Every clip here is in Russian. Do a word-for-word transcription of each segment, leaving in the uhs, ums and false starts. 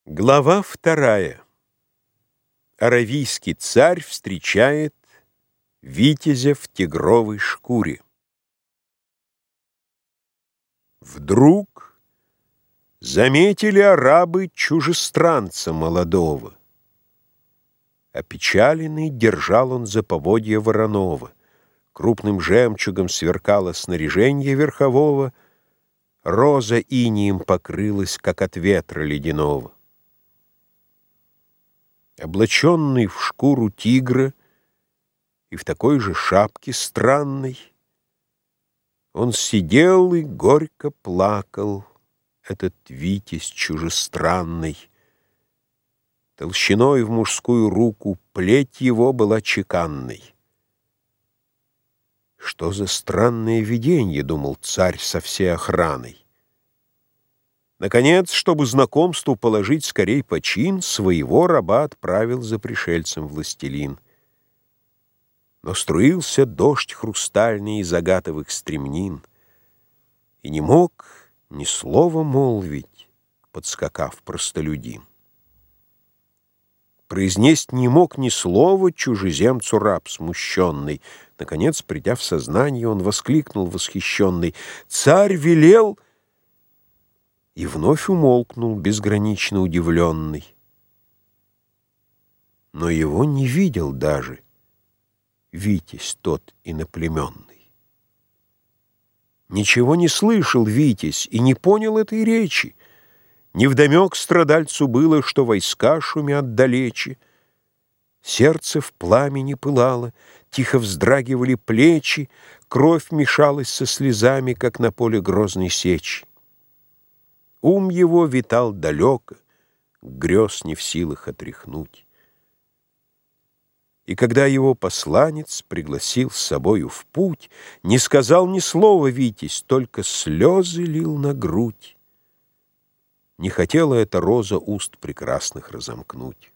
Глава вторая. Аравийский царь встречает витязя в тигровой шкуре. Вдруг заметили арабы чужестранца молодого. Опечаленный держал он за поводья вороного. Крупным жемчугом сверкало снаряженье верхового, роза инеем покрылась, как от ветра ледяного. Облаченный в шкуру тигра и в такой же шапке странной, он сидел и горько плакал, этот витязь чужестранный. Толщиной в мужскую руку плеть его была чеканной. Что за странное виденье, думал царь со всей охраной. Наконец, чтобы знакомству положить скорей почин, своего раба отправил за пришельцем властелин. Но струился дождь хрустальный из агатовых стремнин, и не мог ни слова молвить, подскакав простолюдин. Произнесть не мог ни слова чужеземцу раб смущенный. Наконец, придя в сознание, он воскликнул восхищенный: «Царь велел!» И вновь умолкнул, безгранично удивленный. Но его не видел даже витязь тот иноплеменный. Ничего не слышал витязь и не понял этой речи. Невдомек страдальцу было, что войска шумят далече. Сердце в пламени пылало, тихо вздрагивали плечи, кровь мешалась со слезами, как на поле грозной сечи. Ум его витал далеко, грез не в силах отряхнуть. И когда его посланец пригласил с собою в путь, не сказал ни слова витязь, только слезы лил на грудь. Не хотела эта роза уст прекрасных разомкнуть.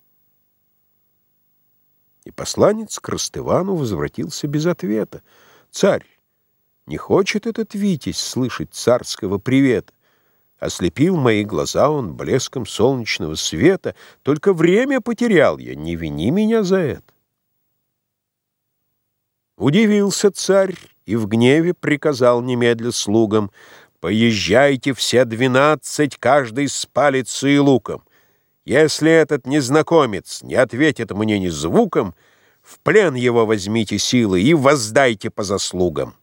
И посланец к Ростывану возвратился без ответа. «Царь, не хочет этот витязь слышать царского привета. Ослепил мои глаза он блеском солнечного света, только время потерял я, не вини меня за это». Удивился царь и в гневе приказал немедля слугам: «Поезжайте все двенадцать, каждый с палицей и луком. Если этот незнакомец не ответит мне ни звуком, в плен его возьмите силы и воздайте по заслугам».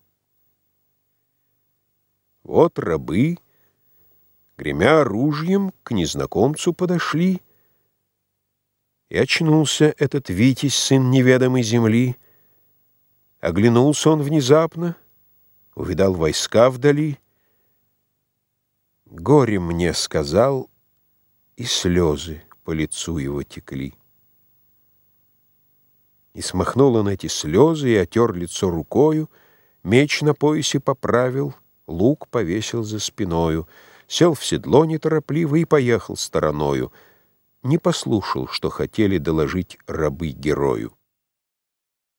Вот рабы, гремя оружием, к незнакомцу подошли, и очнулся этот витязь, сын неведомой земли. Оглянулся он внезапно, увидал войска вдали. «Горе мне», — сказал, и слезы по лицу его текли. И смахнул он эти слезы и отер лицо рукою, меч на поясе поправил, лук повесил за спиною, сел в седло неторопливо и поехал стороною. Не послушал, что хотели доложить рабы герою.